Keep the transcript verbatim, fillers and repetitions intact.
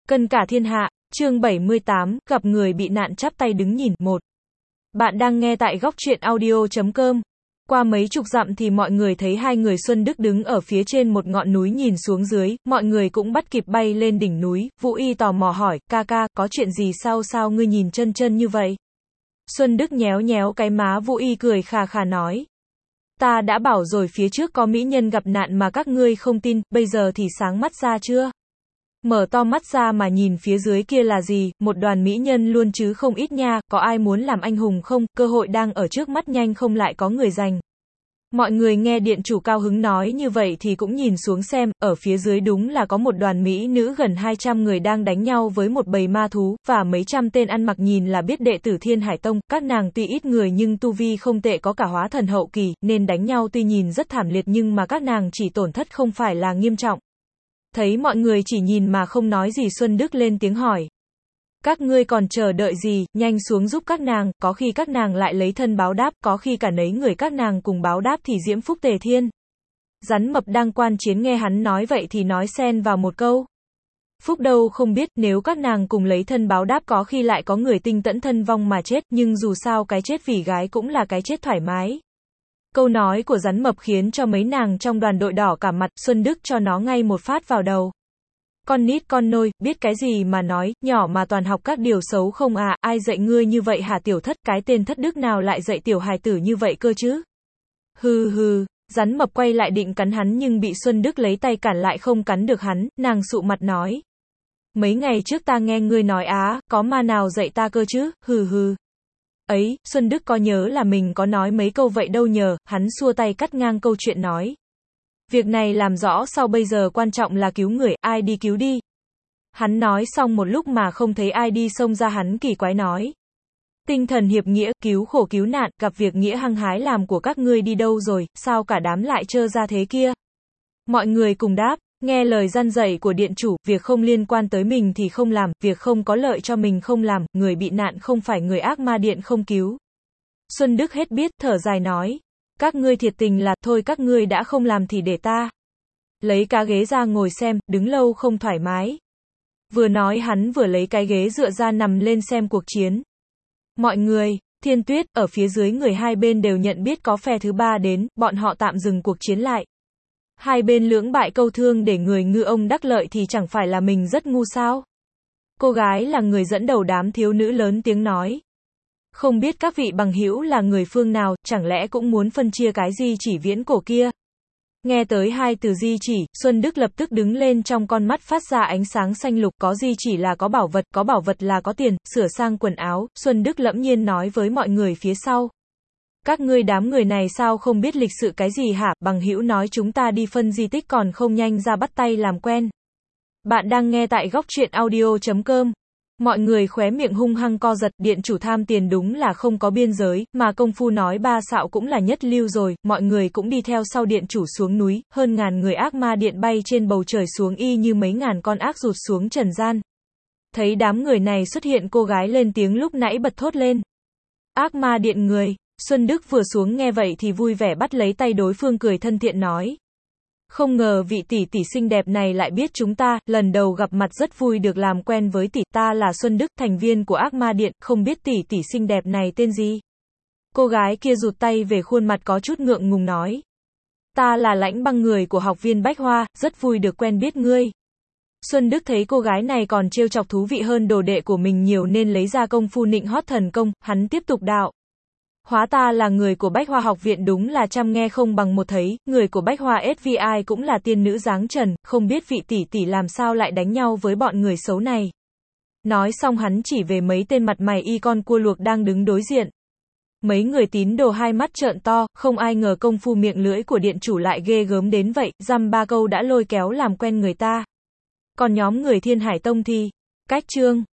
Cân cả thiên hạ, chương bảy mươi tám, gặp người bị nạn chắp tay đứng nhìn, một. Bạn đang nghe tại góc truyện audio chấm com. Qua mấy chục dặm thì mọi người thấy hai người Xuân Đức đứng ở phía trên một ngọn núi nhìn xuống dưới, mọi người cũng bắt kịp bay lên đỉnh núi. Vũ Y tò mò hỏi, ca ca, có chuyện gì sao sao ngươi nhìn chân chân như vậy? Xuân Đức nhéo nhéo cái má Vũ Y cười khà khà nói. Ta đã bảo rồi phía trước có mỹ nhân gặp nạn mà các ngươi không tin, bây giờ thì sáng mắt ra chưa? Mở to mắt ra mà nhìn phía dưới kia là gì, một đoàn mỹ nhân luôn chứ không ít nha, có ai muốn làm anh hùng không, cơ hội đang ở trước mắt nhanh không lại có người giành. Mọi người nghe điện chủ cao hứng nói như vậy thì cũng nhìn xuống xem, ở phía dưới đúng là có một đoàn mỹ nữ gần hai trăm người đang đánh nhau với một bầy ma thú, và mấy trăm tên ăn mặc nhìn là biết đệ tử Thiên Hải Tông, các nàng tuy ít người nhưng tu vi không tệ có cả hóa thần hậu kỳ, nên đánh nhau tuy nhìn rất thảm liệt nhưng mà các nàng chỉ tổn thất không phải là nghiêm trọng. Thấy mọi người chỉ nhìn mà không nói gì Xuân Đức lên tiếng hỏi. Các ngươi còn chờ đợi gì, nhanh xuống giúp các nàng, có khi các nàng lại lấy thân báo đáp, có khi cả nấy người các nàng cùng báo đáp thì diễm phúc tề thiên. Rắn mập đang quan chiến nghe hắn nói vậy thì nói xen vào một câu. Phúc đâu không biết, nếu các nàng cùng lấy thân báo đáp có khi lại có người tinh tẫn thân vong mà chết, nhưng dù sao cái chết vì gái cũng là cái chết thoải mái. Câu nói của rắn mập khiến cho mấy nàng trong đoàn đội đỏ cả mặt, Xuân Đức cho nó ngay một phát vào đầu. Con nít con nôi, biết cái gì mà nói, nhỏ mà toàn học các điều xấu không à, ai dạy ngươi như vậy hả tiểu thất, cái tên thất đức nào lại dạy tiểu hài tử như vậy cơ chứ? Hừ hừ, rắn mập quay lại định cắn hắn nhưng bị Xuân Đức lấy tay cản lại không cắn được hắn, nàng sụ mặt nói. Mấy ngày trước ta nghe ngươi nói á, có ma nào dạy ta cơ chứ, hừ hừ. Ấy, Xuân Đức có nhớ là mình có nói mấy câu vậy đâu nhờ, hắn xua tay cắt ngang câu chuyện nói. Việc này làm rõ sau bây giờ quan trọng là cứu người, ai đi cứu đi. Hắn nói xong một lúc mà không thấy ai đi xông ra hắn kỳ quái nói. Tinh thần hiệp nghĩa, cứu khổ cứu nạn, gặp việc nghĩa hăng hái làm của các ngươi đi đâu rồi, sao cả đám lại trơ ra thế kia. Mọi người cùng đáp, nghe lời răn dạy của điện chủ, việc không liên quan tới mình thì không làm, việc không có lợi cho mình không làm, người bị nạn không phải người ác ma điện không cứu. Xuân Đức hết biết, thở dài nói. Các ngươi thiệt tình là, thôi các ngươi đã không làm thì để ta lấy cái ghế ra ngồi xem, đứng lâu không thoải mái. Vừa nói hắn vừa lấy cái ghế dựa ra nằm lên xem cuộc chiến. Mọi người, Thiên Tuyết, ở phía dưới người hai bên đều nhận biết có phe thứ ba đến, bọn họ tạm dừng cuộc chiến lại. Hai bên lưỡng bại câu thương để người ngư ông đắc lợi thì chẳng phải là mình rất ngu sao? Cô gái là người dẫn đầu đám thiếu nữ lớn tiếng nói. Không biết các vị bằng hữu là người phương nào, chẳng lẽ cũng muốn phân chia cái di chỉ viễn cổ kia? Nghe tới hai từ di chỉ, Xuân Đức lập tức đứng lên trong con mắt phát ra ánh sáng xanh lục, có di chỉ là có bảo vật, có bảo vật là có tiền, sửa sang quần áo, Xuân Đức lẫm nhiên nói với mọi người phía sau. Các ngươi đám người này sao không biết lịch sự cái gì hả, bằng hữu nói chúng ta đi phân di tích còn không nhanh ra bắt tay làm quen. Bạn đang nghe tại góc truyện audio chấm com. Mọi người khóe miệng hung hăng co giật, điện chủ tham tiền đúng là không có biên giới, mà công phu nói ba xạo cũng là nhất lưu rồi, mọi người cũng đi theo sau điện chủ xuống núi, hơn ngàn người ác ma điện bay trên bầu trời xuống y như mấy ngàn con ác rụt xuống trần gian. Thấy đám người này xuất hiện cô gái lên tiếng lúc nãy bật thốt lên. Ác ma điện người, Xuân Đức vừa xuống nghe vậy thì vui vẻ bắt lấy tay đối phương cười thân thiện nói. Không ngờ vị tỷ tỷ xinh đẹp này lại biết chúng ta, lần đầu gặp mặt rất vui được làm quen với tỷ, ta là Xuân Đức, thành viên của ác ma điện, không biết tỷ tỷ xinh đẹp này tên gì. Cô gái kia rụt tay về khuôn mặt có chút ngượng ngùng nói. Ta là Lãnh Băng, người của học viên Bách Hoa, rất vui được quen biết ngươi. Xuân Đức thấy cô gái này còn trêu chọc thú vị hơn đồ đệ của mình nhiều nên lấy ra công phu nịnh hót thần công, hắn tiếp tục đạo. Hóa ta là người của Bách Hoa học viện, đúng là trăm nghe không bằng một thấy, người của Bách Hoa ét vê i cũng là tiên nữ dáng trần, không biết vị tỷ tỷ làm sao lại đánh nhau với bọn người xấu này. Nói xong hắn chỉ về mấy tên mặt mày y con cua luộc đang đứng đối diện. Mấy người tín đồ hai mắt trợn to, không ai ngờ công phu miệng lưỡi của điện chủ lại ghê gớm đến vậy, dăm ba câu đã lôi kéo làm quen người ta. Còn nhóm người Thiên Hải Tông thì, cách chương.